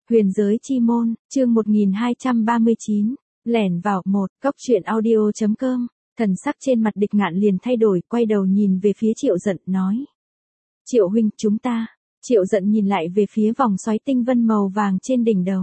Huyền giới chi môn, chương 1239, lẻn vào một, góc truyện audio.com, thần sắc trên mặt Địch Ngạn liền thay đổi, quay đầu nhìn về phía Triệu Dận, nói. Triệu huynh, chúng ta. Triệu Dận nhìn lại về phía vòng xoáy tinh vân màu vàng trên đỉnh đầu.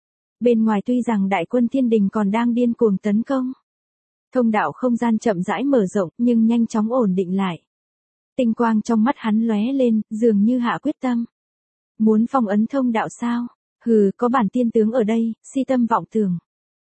Bên ngoài tuy rằng đại quân thiên đình còn đang điên cuồng tấn công. Thông đạo không gian chậm rãi mở rộng nhưng nhanh chóng ổn định lại. Tinh quang trong mắt hắn lóe lên, dường như hạ quyết tâm. Muốn phong ấn thông đạo sao? Hừ, có bản tiên tướng ở đây, si tâm vọng tưởng.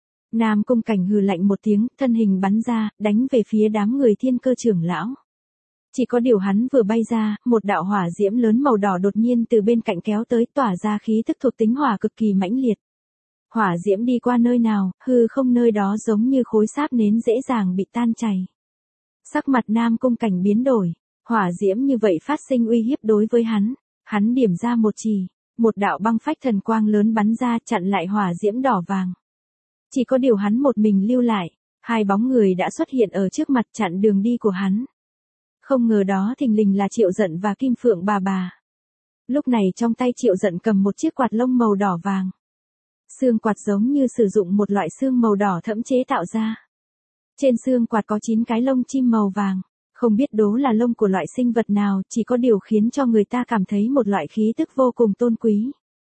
Nam Cung Cảnh hừ lạnh một tiếng, thân hình bắn ra, đánh về phía đám người thiên cơ trưởng lão. Chỉ có điều hắn vừa bay ra, một đạo hỏa diễm lớn màu đỏ đột nhiên từ bên cạnh kéo tới, tỏa ra khí tức thuộc tính hỏa cực kỳ mãnh liệt. Hỏa diễm đi qua nơi nào, hư không nơi đó giống như khối sáp nến dễ dàng bị tan chảy. Sắc mặt Nam Cung Cảnh biến đổi, hỏa diễm như vậy phát sinh uy hiếp đối với hắn. Hắn điểm ra một chỉ, một đạo băng phách thần quang lớn bắn ra chặn lại hỏa diễm đỏ vàng. Chỉ có điều hắn một mình lưu lại, hai bóng người đã xuất hiện ở trước mặt chặn đường đi của hắn. Không ngờ đó thình lình là Triệu Dận và Kim Phượng bà. Lúc này trong tay Triệu Dận cầm một chiếc quạt lông màu đỏ vàng. Xương quạt giống như sử dụng một loại xương màu đỏ thẫm chế tạo ra. Trên xương quạt có 9 cái lông chim màu vàng. Không biết đó là lông của loại sinh vật nào, chỉ có điều khiến cho người ta cảm thấy một loại khí tức vô cùng tôn quý.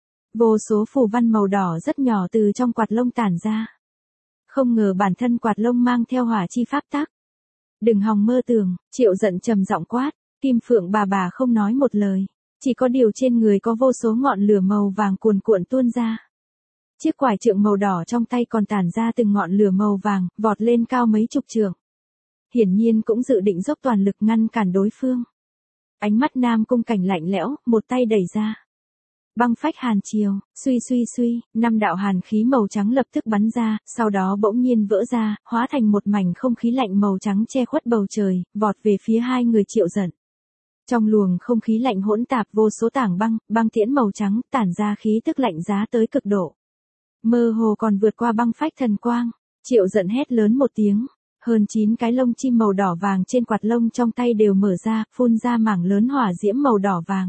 Vô số phù văn màu đỏ rất nhỏ từ trong quạt lông tản ra. Không ngờ bản thân quạt lông mang theo hỏa chi pháp tắc. Đừng hòng mơ tưởng, Triệu Dận trầm giọng quát, Kim Phượng bà không nói một lời. Chỉ có điều trên người có vô số ngọn lửa màu vàng cuồn cuộn tuôn ra. Chiếc quải trượng màu đỏ trong tay còn tản ra từng ngọn lửa màu vàng, vọt lên cao mấy chục trượng. Hiển nhiên cũng dự định dốc toàn lực ngăn cản đối phương. Ánh mắt Nam Cung Cảnh lạnh lẽo, một tay đẩy ra. Băng phách hàn chiều, suy, 5 đạo hàn khí màu trắng lập tức bắn ra, sau đó bỗng nhiên vỡ ra, hóa thành một mảnh không khí lạnh màu trắng che khuất bầu trời, vọt về phía hai người Triệu Dận. Trong luồng không khí lạnh hỗn tạp vô số tảng băng tiễn màu trắng tản ra khí tức lạnh giá tới cực độ. Mơ hồ còn vượt qua băng phách thần quang, Triệu Dận hét lớn một tiếng. Hơn 9 cái lông chim màu đỏ vàng trên quạt lông trong tay đều mở ra, phun ra mảng lớn hỏa diễm màu đỏ vàng.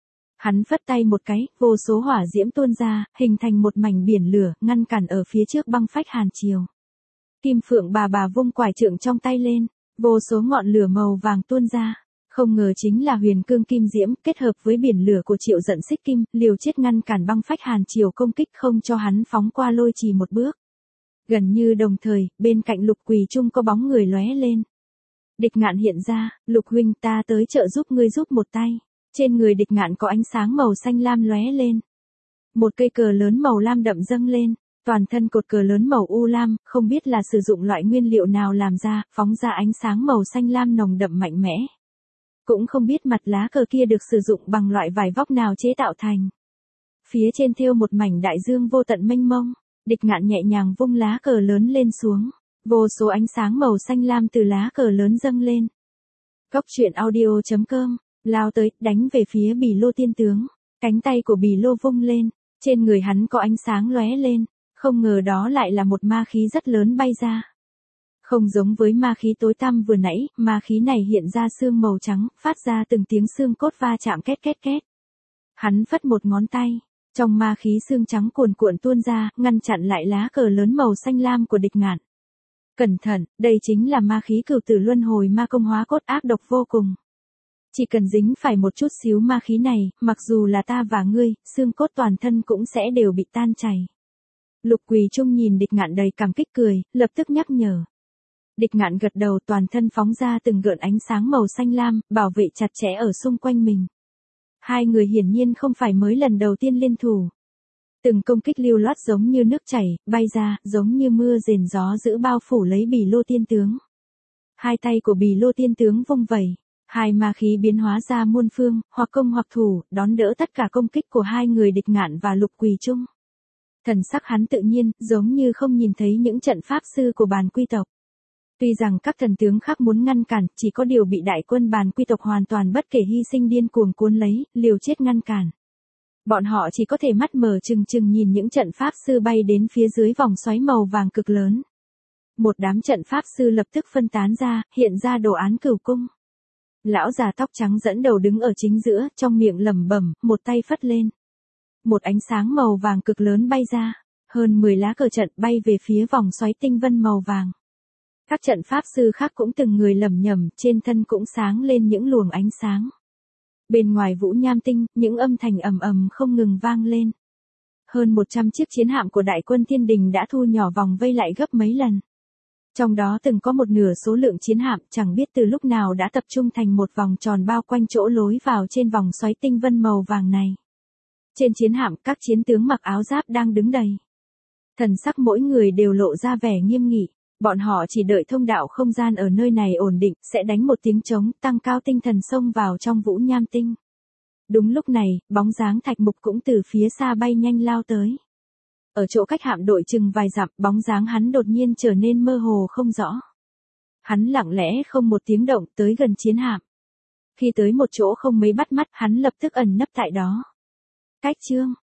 Hắn phất tay một cái, vô số hỏa diễm tuôn ra, hình thành một mảnh biển lửa, ngăn cản ở phía trước băng phách hàn chiều. Kim Phượng bà vung quải trượng trong tay lên, vô số ngọn lửa màu vàng tuôn ra. Không ngờ chính là huyền cương kim diễm, kết hợp với biển lửa của Triệu Dận xích kim, liều chết ngăn cản băng phách hàn chiều công kích không cho hắn phóng qua lôi trì một bước. Gần như đồng thời, bên cạnh Lục Quỳ Trung có bóng người lóe lên. Địch Ngạn hiện ra, Lục huynh ta tới trợ giúp ngươi giúp một tay. Trên người Địch Ngạn có ánh sáng màu xanh lam lóe lên. Một cây cờ lớn màu lam đậm dâng lên, toàn thân cột cờ lớn màu u lam, không biết là sử dụng loại nguyên liệu nào làm ra, phóng ra ánh sáng màu xanh lam nồng đậm mạnh mẽ. Cũng không biết mặt lá cờ kia được sử dụng bằng loại vải vóc nào chế tạo thành. Phía trên thêu một mảnh đại dương vô tận mênh mông. Địch Ngạn nhẹ nhàng vung lá cờ lớn lên xuống, vô số ánh sáng màu xanh lam từ lá cờ lớn dâng lên. Góc truyện audio.com, lao tới, đánh về phía Bỉ Lô tiên tướng, cánh tay của Bỉ Lô vung lên, trên người hắn có ánh sáng lóe lên, không ngờ đó lại là một ma khí rất lớn bay ra. Không giống với ma khí tối tăm vừa nãy, ma khí này hiện ra xương màu trắng, phát ra từng tiếng xương cốt va chạm két. Hắn phất một ngón tay. Trong ma khí xương trắng cuồn cuộn tuôn ra, ngăn chặn lại lá cờ lớn màu xanh lam của Địch Ngạn. Cẩn thận, đây chính là ma khí cửu tử luân hồi ma công hóa cốt ác độc vô cùng. Chỉ cần dính phải một chút xíu ma khí này, mặc dù là ta và ngươi, xương cốt toàn thân cũng sẽ đều bị tan chảy. Lục Quỳ Trung nhìn Địch Ngạn đầy cảm kích cười, lập tức nhắc nhở. Địch Ngạn gật đầu, toàn thân phóng ra từng gợn ánh sáng màu xanh lam, bảo vệ chặt chẽ ở xung quanh mình. Hai người hiển nhiên không phải mới lần đầu tiên liên thủ. Từng công kích lưu loát giống như nước chảy, bay ra, giống như mưa rền gió giữ bao phủ lấy Bỉ Lô tiên tướng. Hai tay của Bỉ Lô tiên tướng vung vẩy, hai ma khí biến hóa ra muôn phương, hoặc công hoặc thủ, đón đỡ tất cả công kích của hai người Địch Ngạn và Lục Quỳ Trung. Thần sắc hắn tự nhiên, giống như không nhìn thấy những trận pháp sư của Bàn Quy tộc. Tuy rằng các thần tướng khác muốn ngăn cản, chỉ có điều bị đại quân Bàn Quy tộc hoàn toàn bất kể hy sinh điên cuồng cuốn lấy, liều chết ngăn cản. Bọn họ chỉ có thể mắt mở trừng nhìn những trận pháp sư bay đến phía dưới vòng xoáy màu vàng cực lớn. Một đám trận pháp sư lập tức phân tán ra, hiện ra đồ án cửu cung. Lão già tóc trắng dẫn đầu đứng ở chính giữa, trong miệng lẩm bẩm, một tay phất lên. một ánh sáng màu vàng cực lớn bay ra, hơn 10 lá cờ trận bay về phía vòng xoáy tinh vân màu vàng. Các trận pháp sư khác cũng từng người lẩm nhẩm, trên thân cũng sáng lên những luồng ánh sáng. Bên ngoài Vũ Nham Tinh, những âm thanh ầm ầm không ngừng vang lên. Hơn 100 chiếc chiến hạm của đại quân thiên đình đã thu nhỏ vòng vây lại gấp mấy lần. Trong đó từng có một nửa số lượng chiến hạm chẳng biết từ lúc nào đã tập trung thành một vòng tròn bao quanh chỗ lối vào trên vòng xoáy tinh vân màu vàng này. Trên chiến hạm các chiến tướng mặc áo giáp đang đứng đầy. Thần sắc mỗi người đều lộ ra vẻ nghiêm nghị, bọn họ chỉ đợi thông đạo không gian ở nơi này ổn định, sẽ đánh một tiếng trống, tăng cao tinh thần xông vào trong Vũ Nham Tinh. Đúng lúc này, bóng dáng Thạch Mục cũng từ phía xa bay nhanh lao tới. Ở chỗ cách hạm đội chừng vài dặm, bóng dáng hắn đột nhiên trở nên mơ hồ không rõ. Hắn lặng lẽ không một tiếng động tới gần chiến hạm. Khi tới một chỗ không mấy bắt mắt, hắn lập tức ẩn nấp tại đó. Cách chương